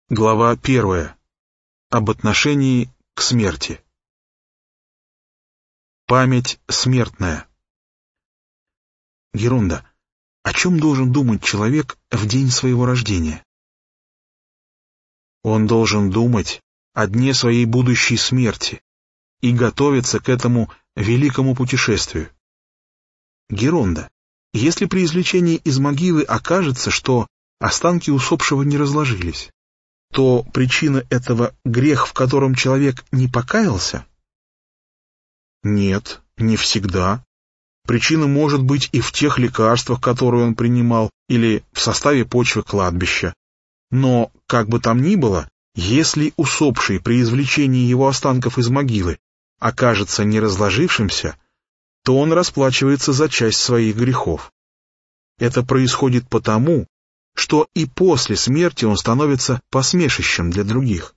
Глава 1. Об отношении к смерти. Память смертная. Герунда. О чем должен думать человек в день своего рождения? Он должен думать о дне своей будущей смерти и готовиться к этому великому путешествию. Герунда. Если при извлечении из могилы окажется, что останки усопшего не разложились, то причина этого — грех, в котором человек не покаялся? Нет, не всегда. Причина может быть и в тех лекарствах, которые он принимал, или в составе почвы кладбища. Но, как бы там ни было, если усопший при извлечении его останков из могилы окажется не разложившимся, то он расплачивается за часть своих грехов. Это происходит потому, что и после смерти он становится посмешищем для других.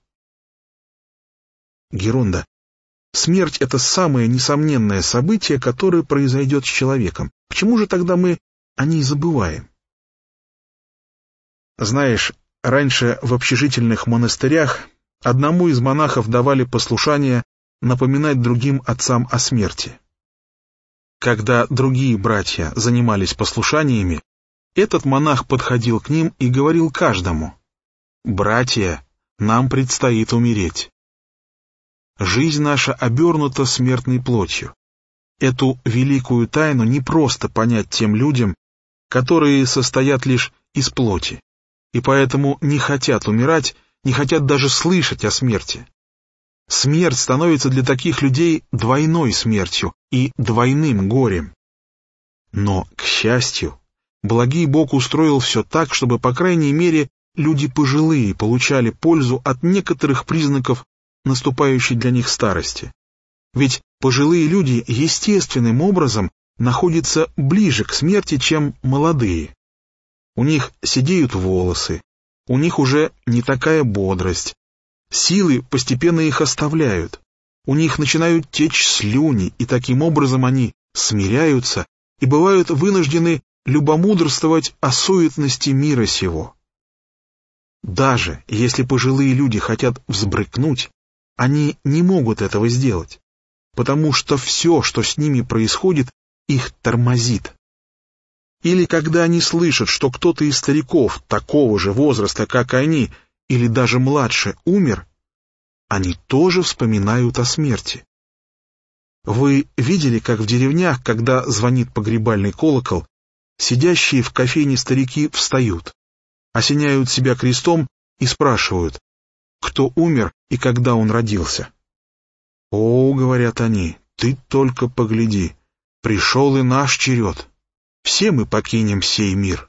Герунда. Смерть — это самое несомненное событие, которое произойдет с человеком. Почему же тогда мы о ней забываем? Знаешь, раньше в общежительных монастырях одному из монахов давали послушание напоминать другим отцам о смерти. Когда другие братья занимались послушаниями, этот монах подходил к ним и говорил каждому: «Братья, нам предстоит умереть. Жизнь наша обернута смертной плотью. Эту великую тайну не просто понять тем людям, которые состоят лишь из плоти, и поэтому не хотят умирать, не хотят даже слышать о смерти. Смерть становится для таких людей двойной смертью и двойным горем. Но, к счастью, благий Бог устроил все так, чтобы, по крайней мере, люди пожилые получали пользу от некоторых признаков наступающей для них старости. Ведь пожилые люди естественным образом находятся ближе к смерти, чем молодые. У них седеют волосы, у них уже не такая бодрость, силы постепенно их оставляют, у них начинают течь слюни, и таким образом они смиряются и бывают вынуждены любомудрствовать о суетности мира сего. Даже если пожилые люди хотят взбрыкнуть, они не могут этого сделать, потому что все, что с ними происходит, их тормозит. Или когда они слышат, что кто-то из стариков такого же возраста, как они, или даже младше, умер, они тоже вспоминают о смерти. Вы видели, как в деревнях, когда звонит погребальный колокол, сидящие в кофейне старики встают, осеняют себя крестом и спрашивают, кто умер и когда он родился. «О, — говорят они, — ты только погляди, пришел и наш черед, все мы покинем сей мир».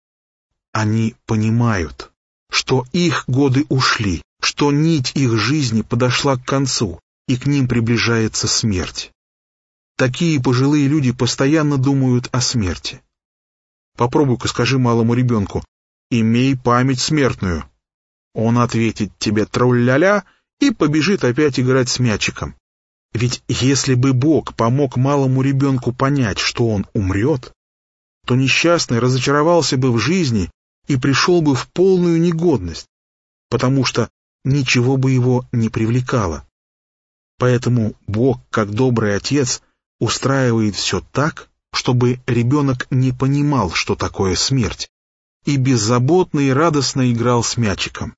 Они понимают, что их годы ушли, что нить их жизни подошла к концу, и к ним приближается смерть. Такие пожилые люди постоянно думают о смерти. Попробуй-ка скажи малому ребенку: «Имей память смертную». Он ответит тебе тру-ля-ля и побежит опять играть с мячиком. Ведь если бы Бог помог малому ребенку понять, что он умрет, то несчастный разочаровался бы в жизни и пришел бы в полную негодность, потому что ничего бы его не привлекало. Поэтому Бог, как добрый отец, устраивает все так, чтобы ребенок не понимал, что такое смерть, и беззаботно и радостно играл с мячиком.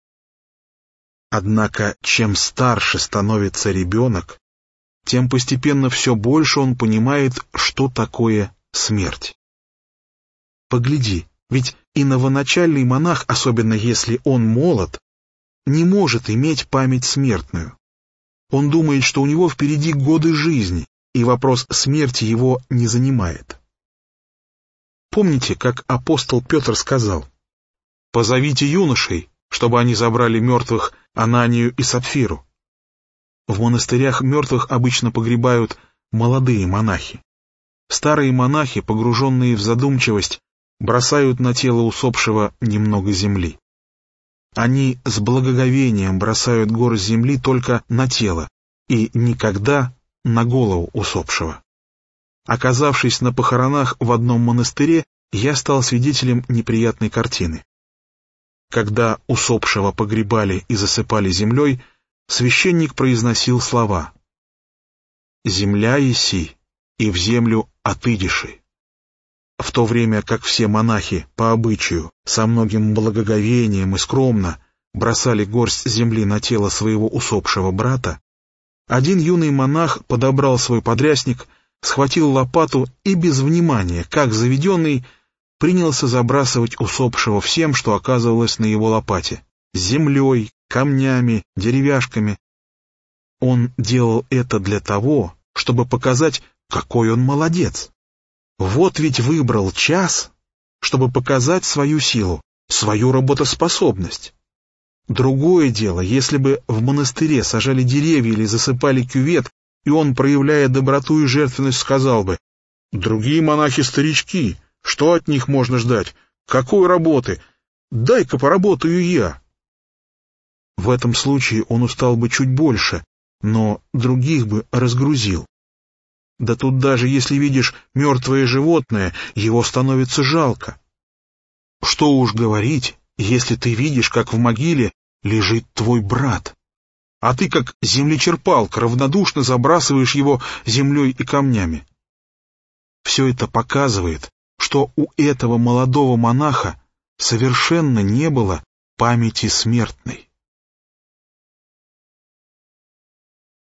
Однако, чем старше становится ребенок, тем постепенно все больше он понимает, что такое смерть. Погляди, ведь и новоначальный монах, особенно если он молод, не может иметь память смертную. Он думает, что у него впереди годы жизни, и вопрос смерти его не занимает. Помните, как апостол Петр сказал: «Позовите юношей, чтобы они забрали мертвых Ананию и Сапфиру». В монастырях мертвых обычно погребают молодые монахи. Старые монахи, погруженные в задумчивость, бросают на тело усопшего немного земли. Они с благоговением бросают горсть земли только на тело и никогда на голову усопшего. Оказавшись на похоронах в одном монастыре, я стал свидетелем неприятной картины. Когда усопшего погребали и засыпали землей, священник произносил слова: «Земля еси, и в землю отыдиши». В то время как все монахи, по обычаю, со многим благоговением и скромно бросали горсть земли на тело своего усопшего брата, один юный монах подобрал свой подрясник, схватил лопату и без внимания, как заведенный, принялся забрасывать усопшего всем, что оказывалось на его лопате — землей, камнями, деревяшками. Он делал это для того, чтобы показать, какой он молодец. Вот ведь выбрал час, чтобы показать свою силу, свою работоспособность. Другое дело, если бы в монастыре сажали деревья или засыпали кювет, и он, проявляя доброту и жертвенность, сказал бы: «Другие монахи-старички, что от них можно ждать? Какой работы? Дай-ка поработаю я». В этом случае он устал бы чуть больше, но других бы разгрузил. Да тут даже если видишь мертвое животное, его становится жалко. Что уж говорить, если ты видишь, как в могиле лежит твой брат, а ты, как землечерпалка, равнодушно забрасываешь его землей и камнями. Все это показывает, что у этого молодого монаха совершенно не было памяти смертной.